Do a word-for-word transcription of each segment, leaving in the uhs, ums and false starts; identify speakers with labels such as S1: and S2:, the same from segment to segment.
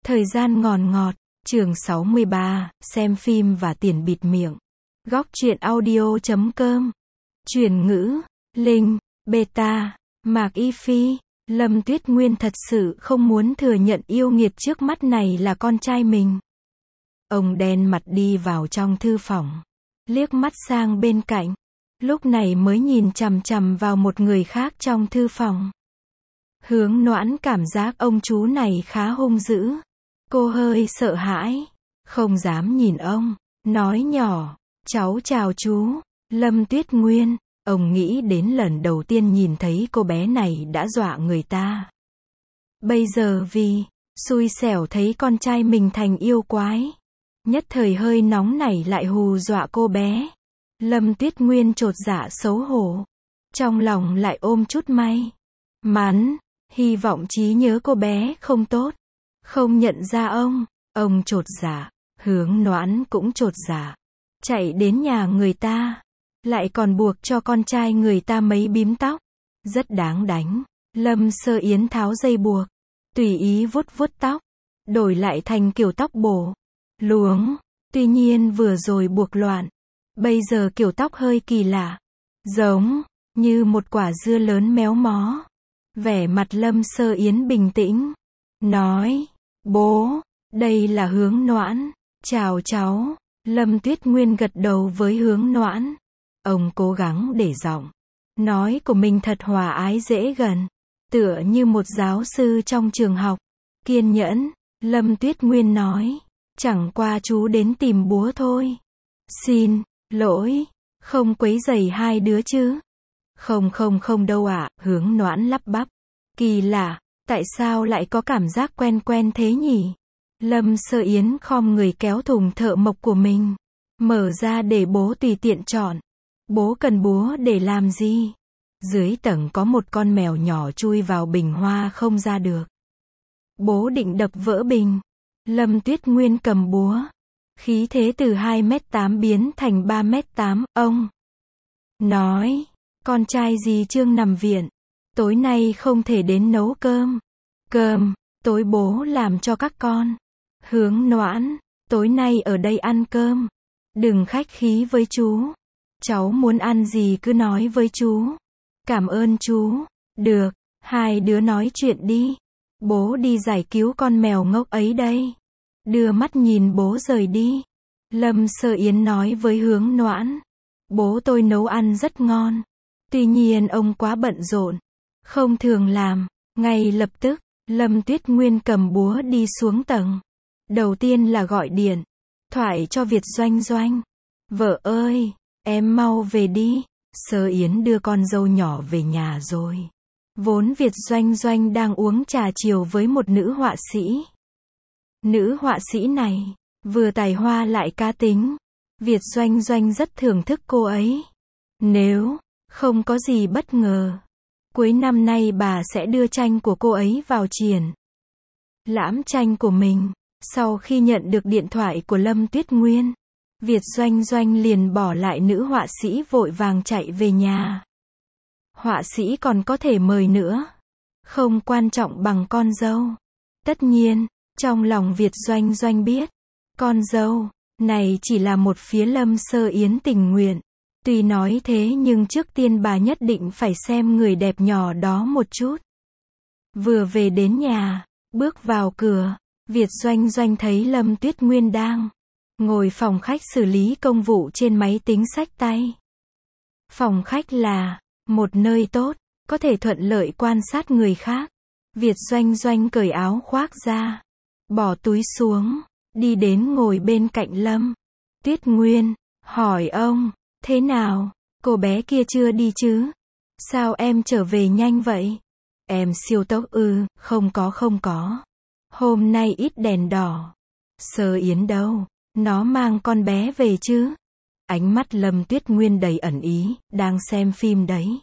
S1: Thời gian ngòn ngọt, chương sáu mươi ba, xem phim và tiền bịt miệng. Góc truyện audio chấm com. Chuyển ngữ, Linh, Beta, Mạc Y Phi, Lâm Tuyết Nguyên thật sự không muốn thừa nhận yêu nghiệt trước mắt này là con trai mình. Ông đen mặt đi vào trong thư phòng, liếc mắt sang bên cạnh, lúc này mới nhìn chằm chằm vào một người khác trong thư phòng. Hướng Noãn cảm giác ông chú này khá hung dữ. Cô hơi sợ hãi, không dám nhìn ông, nói nhỏ, cháu chào chú, Lâm Tuyết Nguyên. Ông nghĩ đến lần đầu tiên nhìn thấy cô bé này đã dọa người ta. Bây giờ vì xui xẻo thấy con trai mình thành yêu quái, nhất thời hơi nóng nảy lại hù dọa cô bé. Lâm Tuyết Nguyên chột dạ xấu hổ, trong lòng lại ôm chút may mắn, hy vọng trí nhớ cô bé không tốt, không nhận ra ông. Ông chột dạ, Hướng Noãn cũng chột dạ, chạy đến nhà người ta, lại còn buộc cho con trai người ta mấy bím tóc, rất đáng đánh. Lâm Sơ Yến tháo dây buộc, tùy ý vuốt vuốt tóc, đổi lại thành kiểu tóc bổ, luống. Tuy nhiên vừa rồi buộc loạn, bây giờ kiểu tóc hơi kỳ lạ, giống như một quả dưa lớn méo mó. Vẻ mặt Lâm Sơ Yến bình tĩnh, nói, bố, đây là Hướng Noãn, chào cháu. Lâm Tuyết Nguyên gật đầu với Hướng Noãn. Ông cố gắng để giọng nói của mình thật hòa ái dễ gần, tựa như một giáo sư trong trường học, kiên nhẫn. Lâm Tuyết Nguyên nói, chẳng qua chú đến tìm bố thôi. Xin lỗi, không quấy rầy hai đứa chứ? Không không không đâu ạ, Hướng Noãn lắp bắp. Kỳ lạ, tại sao lại có cảm giác quen quen thế nhỉ? Lâm Sơ Yến khom người kéo thùng thợ mộc của mình, mở ra để bố tùy tiện chọn. Bố cần búa để làm gì? Dưới tầng có một con mèo nhỏ chui vào bình hoa không ra được. Bố định đập vỡ bình. Lâm Tuyết Nguyên cầm búa, khí thế từ hai mét tám biến thành ba mét tám. Ông nói, con trai dì Trương nằm viện, tối nay không thể đến nấu cơm. Cơm, tối bố làm cho các con. Hướng Noãn, tối nay ở đây ăn cơm. Đừng khách khí với chú. Cháu muốn ăn gì cứ nói với chú. Cảm ơn chú. Được, hai đứa nói chuyện đi. Bố đi giải cứu con mèo ngốc ấy đây. Đưa mắt nhìn bố rời đi. Lâm Sơ Yến nói với Hướng Noãn, bố tôi nấu ăn rất ngon. Tuy nhiên ông quá bận rộn, không thường làm. Ngay lập tức, Lâm Tuyết Nguyên cầm búa đi xuống tầng. Đầu tiên là gọi điện thoại cho Việt Doanh Doanh. Vợ ơi, em mau về đi. Sơ Yến đưa con dâu nhỏ về nhà rồi. Vốn Việt Doanh Doanh đang uống trà chiều với một nữ họa sĩ. Nữ họa sĩ này, vừa tài hoa lại cá tính. Việt Doanh Doanh rất thưởng thức cô ấy. Nếu không có gì bất ngờ, cuối năm nay bà sẽ đưa tranh của cô ấy vào triển lãm tranh của mình. Sau khi nhận được điện thoại của Lâm Tuyết Nguyên, Việt Doanh Doanh liền bỏ lại nữ họa sĩ vội vàng chạy về nhà. Họa sĩ còn có thể mời nữa, không quan trọng bằng con dâu. Tất nhiên, trong lòng Việt Doanh Doanh biết, con dâu này chỉ là một phía Lâm Sơ Yến tình nguyện. Tuy nói thế nhưng trước tiên bà nhất định phải xem người đẹp nhỏ đó một chút. Vừa về đến nhà, bước vào cửa, Việt Doanh Doanh thấy Lâm Tuyết Nguyên đang ngồi phòng khách xử lý công vụ trên máy tính xách tay. Phòng khách là một nơi tốt, có thể thuận lợi quan sát người khác. Việt Doanh Doanh cởi áo khoác ra, bỏ túi xuống, đi đến ngồi bên cạnh Lâm Tuyết Nguyên, hỏi ông, thế nào, cô bé kia chưa đi chứ? Sao em trở về nhanh vậy? Em siêu tốc ư? Không có không có. Hôm nay ít đèn đỏ. Sơ Yến đâu? Nó mang con bé về chứ? Ánh mắt Lâm Tuyết Nguyên đầy ẩn ý, đang xem phim đấy.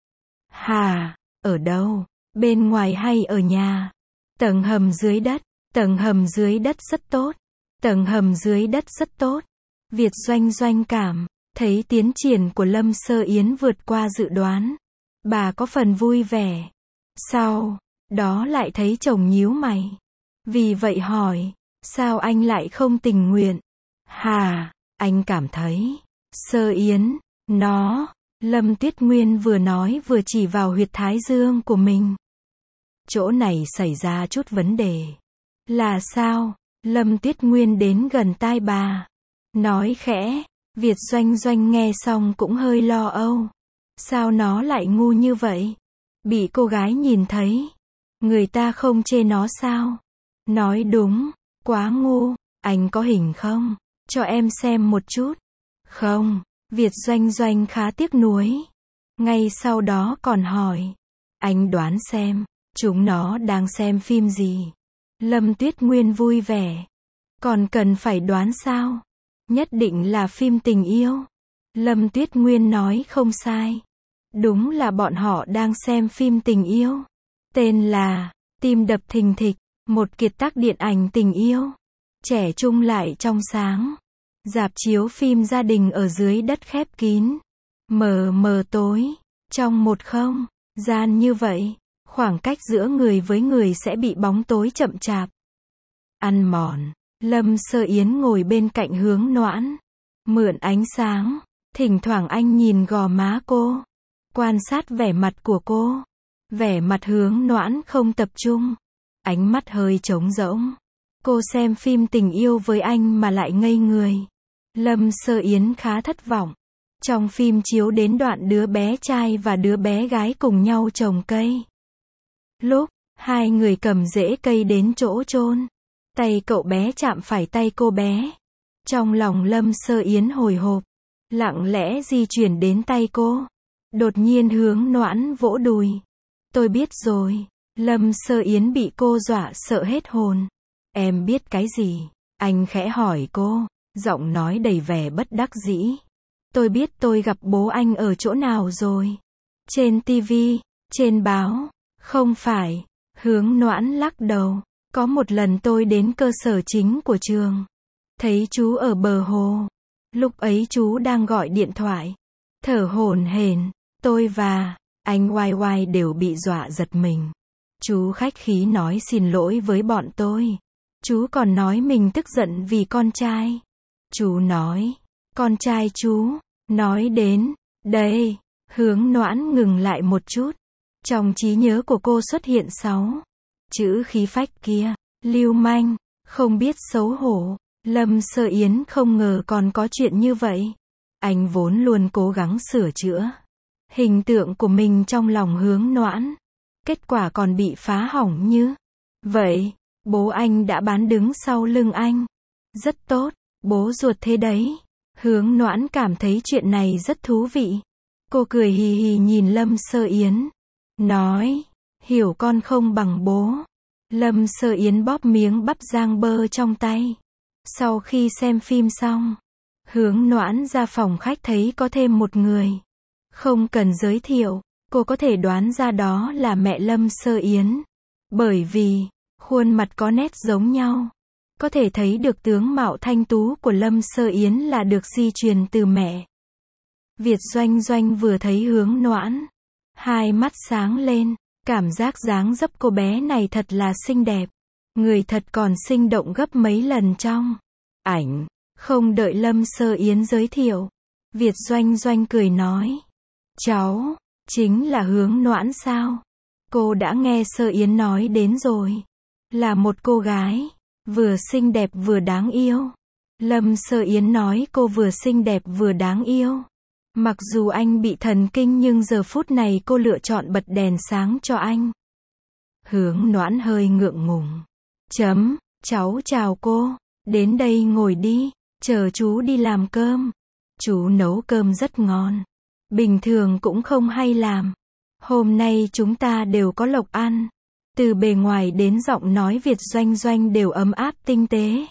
S1: Hà, ở đâu? Bên ngoài hay ở nhà? Tầng hầm dưới đất. Tầng hầm dưới đất rất tốt. Tầng hầm dưới đất rất tốt. Việt Doanh Doanh cảm thấy tiến triển của Lâm Sơ Yến vượt qua dự đoán. Bà có phần vui vẻ. Sau đó lại thấy chồng nhíu mày. Vì vậy hỏi, sao anh lại không tình nguyện? Hà, anh cảm thấy, Sơ Yến, nó, Lâm Tuyết Nguyên vừa nói vừa chỉ vào huyệt thái dương của mình. Chỗ này xảy ra chút vấn đề. Là sao? Lâm Tuyết Nguyên đến gần tai bà. Nói khẽ, Việt Doanh Doanh nghe xong cũng hơi lo âu. Sao nó lại ngu như vậy? Bị cô gái nhìn thấy. Người ta không chê nó sao? Nói đúng, quá ngu. Anh có hình không? Cho em xem một chút. Không, Việt Doanh Doanh khá tiếc nuối. Ngay sau đó còn hỏi. Anh đoán xem, chúng nó đang xem phim gì? Lâm Tuyết Nguyên vui vẻ. Còn cần phải đoán sao? Nhất định là phim tình yêu. Lâm Tuyết Nguyên nói không sai. Đúng là bọn họ đang xem phim tình yêu. Tên là Tim đập thình thịch, một kiệt tác điện ảnh tình yêu. Trẻ trung lại trong sáng. Rạp chiếu phim gia đình ở dưới đất khép kín. Mờ mờ tối. Trong một không gian như vậy, khoảng cách giữa người với người sẽ bị bóng tối chậm chạp ăn mòn. Lâm Sơ Yến ngồi bên cạnh Hướng Noãn. Mượn ánh sáng. Thỉnh thoảng anh nhìn gò má cô. Quan sát vẻ mặt của cô. Vẻ mặt Hướng Noãn không tập trung. Ánh mắt hơi trống rỗng. Cô xem phim tình yêu với anh mà lại ngây người. Lâm Sơ Yến khá thất vọng. Trong phim chiếu đến đoạn đứa bé trai và đứa bé gái cùng nhau trồng cây. Lúc hai người cầm rễ cây đến chỗ chôn, tay cậu bé chạm phải tay cô bé. Trong lòng Lâm Sơ Yến hồi hộp, lặng lẽ di chuyển đến tay cô. Đột nhiên Hướng Noãn vỗ đùi. Tôi biết rồi. Lâm Sơ Yến bị cô dọa sợ hết hồn. Em biết cái gì? Anh khẽ hỏi cô, giọng nói đầy vẻ bất đắc dĩ. Tôi biết tôi gặp bố anh ở chỗ nào rồi. Trên tivi, trên báo. Không phải. Hướng Noãn lắc đầu. Có một lần tôi đến cơ sở chính của trường. Thấy chú ở bờ hồ. Lúc ấy chú đang gọi điện thoại. Thở hổn hển. Tôi và anh Oai Oai đều bị dọa giật mình. Chú khách khí nói xin lỗi với bọn tôi. Chú còn nói mình tức giận vì con trai. Chú nói, con trai chú, nói đến, đây, Hướng Noãn ngừng lại một chút. Trong trí nhớ của cô xuất hiện sáu chữ khí phách kia, lưu manh, không biết xấu hổ. Lâm Sơ Yến không ngờ còn có chuyện như vậy. Anh vốn luôn cố gắng sửa chữa hình tượng của mình trong lòng Hướng Noãn. Kết quả còn bị phá hỏng như vậy. Bố anh đã bán đứng sau lưng anh. Rất tốt, bố ruột thế đấy. Hướng Noãn cảm thấy chuyện này rất thú vị. Cô cười hì hì nhìn Lâm Sơ Yến. Nói, hiểu con không bằng bố. Lâm Sơ Yến bóp miếng bắp rang bơ trong tay. Sau khi xem phim xong, Hướng Noãn ra phòng khách thấy có thêm một người. Không cần giới thiệu, cô có thể đoán ra đó là mẹ Lâm Sơ Yến. Bởi vì, khuôn mặt có nét giống nhau. Có thể thấy được tướng mạo thanh tú của Lâm Sơ Yến là được di truyền từ mẹ. Việt Doanh Doanh vừa thấy Hướng Noãn. Hai mắt sáng lên, cảm giác dáng dấp cô bé này thật là xinh đẹp. Người thật còn sinh động gấp mấy lần trong ảnh. Không đợi Lâm Sơ Yến giới thiệu, Việt Doanh Doanh cười nói. Cháu, chính là Hướng Noãn sao? Cô đã nghe Sơ Yến nói đến rồi. Là một cô gái, vừa xinh đẹp vừa đáng yêu. Lâm Sơ Yến nói cô vừa xinh đẹp vừa đáng yêu. Mặc dù anh bị thần kinh nhưng giờ phút này cô lựa chọn bật đèn sáng cho anh. Hướng Noãn hơi ngượng ngùng. Chấm, cháu chào cô. Đến đây ngồi đi, chờ chú đi làm cơm. Chú nấu cơm rất ngon. Bình thường cũng không hay làm. Hôm nay chúng ta đều có lộc ăn. Từ bề ngoài đến giọng nói Việt Doanh Doanh đều ấm áp tinh tế.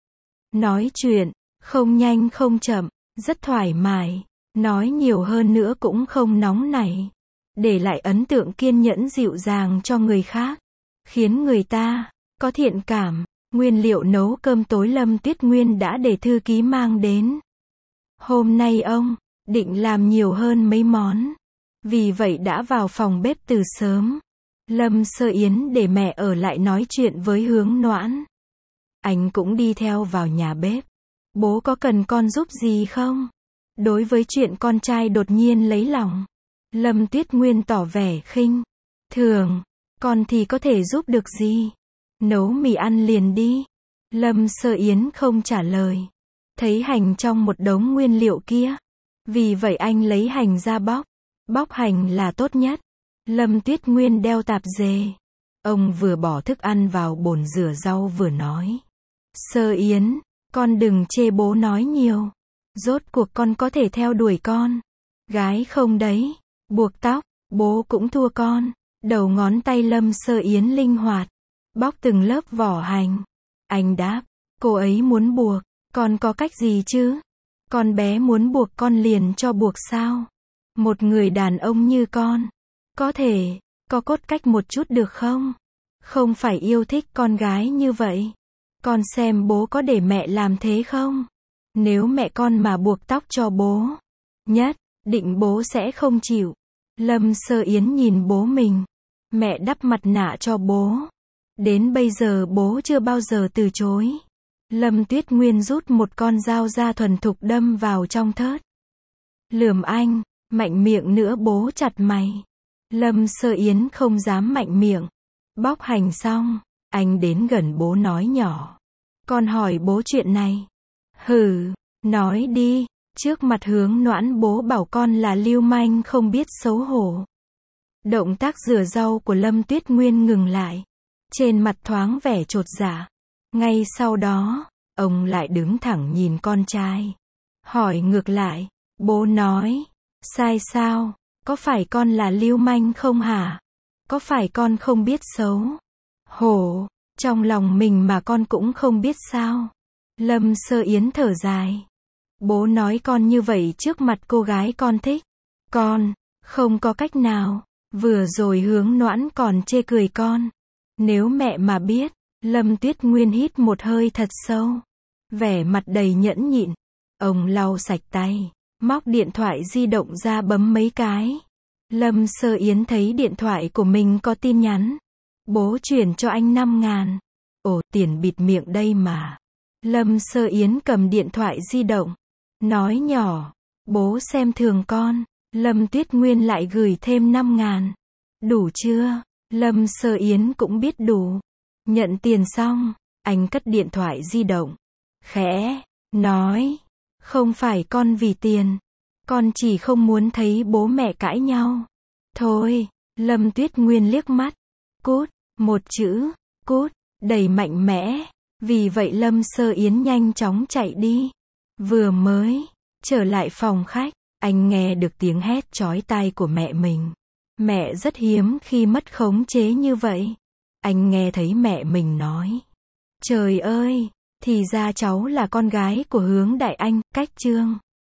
S1: Nói chuyện, không nhanh không chậm, rất thoải mái. Nói nhiều hơn nữa cũng không nóng nảy. Để lại ấn tượng kiên nhẫn dịu dàng cho người khác. Khiến người ta có thiện cảm. Nguyên liệu nấu cơm tối Lâm Tuyết Nguyên đã để thư ký mang đến. Hôm nay ông định làm nhiều hơn mấy món. Vì vậy đã vào phòng bếp từ sớm. Lâm Sơ Yến để mẹ ở lại nói chuyện với Hướng Noãn. Anh cũng đi theo vào nhà bếp. Bố có cần con giúp gì không? Đối với chuyện con trai đột nhiên lấy lòng, Lâm Tuyết Nguyên tỏ vẻ khinh thường. Con thì có thể giúp được gì? Nấu mì ăn liền đi. Lâm Sơ Yến không trả lời. Thấy hành trong một đống nguyên liệu kia. Vì vậy anh lấy hành ra bóc. Bóc hành là tốt nhất. Lâm Tuyết Nguyên đeo tạp dề. Ông vừa bỏ thức ăn vào bồn rửa rau vừa nói. Sơ Yến, con đừng chê bố nói nhiều. Rốt cuộc con có thể theo đuổi con gái không đấy. Buộc tóc, bố cũng thua con. Đầu ngón tay Lâm Sơ Yến linh hoạt. Bóc từng lớp vỏ hành. Anh đáp, cô ấy muốn buộc. Con có cách gì chứ? Con bé muốn buộc con liền cho buộc sao? Một người đàn ông như con. Có thể, có cốt cách một chút được không? Không phải yêu thích con gái như vậy. Con xem bố có để mẹ làm thế không? Nếu mẹ con mà buộc tóc cho bố, nhất định bố sẽ không chịu. Lâm Sơ Yến nhìn bố mình. Mẹ đắp mặt nạ cho bố. Đến bây giờ bố chưa bao giờ từ chối. Lâm Tuyết Nguyên rút một con dao ra thuần thục đâm vào trong thớt. Lườm anh, mạnh miệng nữa bố chặt mày. Lâm Sơ Yến không dám mạnh miệng. Bóc hành xong, anh đến gần bố nói nhỏ. Con hỏi bố chuyện này. Hừ, nói đi. Trước mặt Hướng Noãn bố bảo con là lưu manh không biết xấu hổ. Động tác rửa rau của Lâm Tuyết Nguyên ngừng lại. Trên mặt thoáng vẻ chột dạ. Ngay sau đó, ông lại đứng thẳng nhìn con trai. Hỏi ngược lại, bố nói, sai sao? Có phải con là lưu manh không hả? Có phải con không biết xấu hổ trong lòng mình mà con cũng không biết sao? Lâm Sơ Yến thở dài. Bố nói con như vậy trước mặt cô gái con thích. Con không có cách nào. Vừa rồi Hướng Noãn còn chê cười con. Nếu mẹ mà biết. Lâm Tuyết Nguyên hít một hơi thật sâu. Vẻ mặt đầy nhẫn nhịn. Ông lau sạch tay. Móc điện thoại di động ra bấm mấy cái. Lâm Sơ Yến thấy điện thoại của mình có tin nhắn. Bố chuyển cho anh năm ngàn. Ồ, tiền bịt miệng đây mà. Lâm Sơ Yến cầm điện thoại di động. Nói nhỏ. Bố xem thường con. Lâm Tuyết Nguyên lại gửi thêm năm ngàn. Đủ chưa? Lâm Sơ Yến cũng biết đủ. Nhận tiền xong, anh cất điện thoại di động. Khẽ, nói. Không phải con vì tiền. Con chỉ không muốn thấy bố mẹ cãi nhau. Thôi, Lâm Tuyết Nguyên liếc mắt. Cút, một chữ, cút, đầy mạnh mẽ. Vì vậy Lâm Sơ Yến nhanh chóng chạy đi. Vừa mới trở lại phòng khách, anh nghe được tiếng hét chói tai của mẹ mình. Mẹ rất hiếm khi mất khống chế như vậy. Anh nghe thấy mẹ mình nói. Trời ơi, thì ra cháu là con gái của Hướng Đại Anh, cách Trương.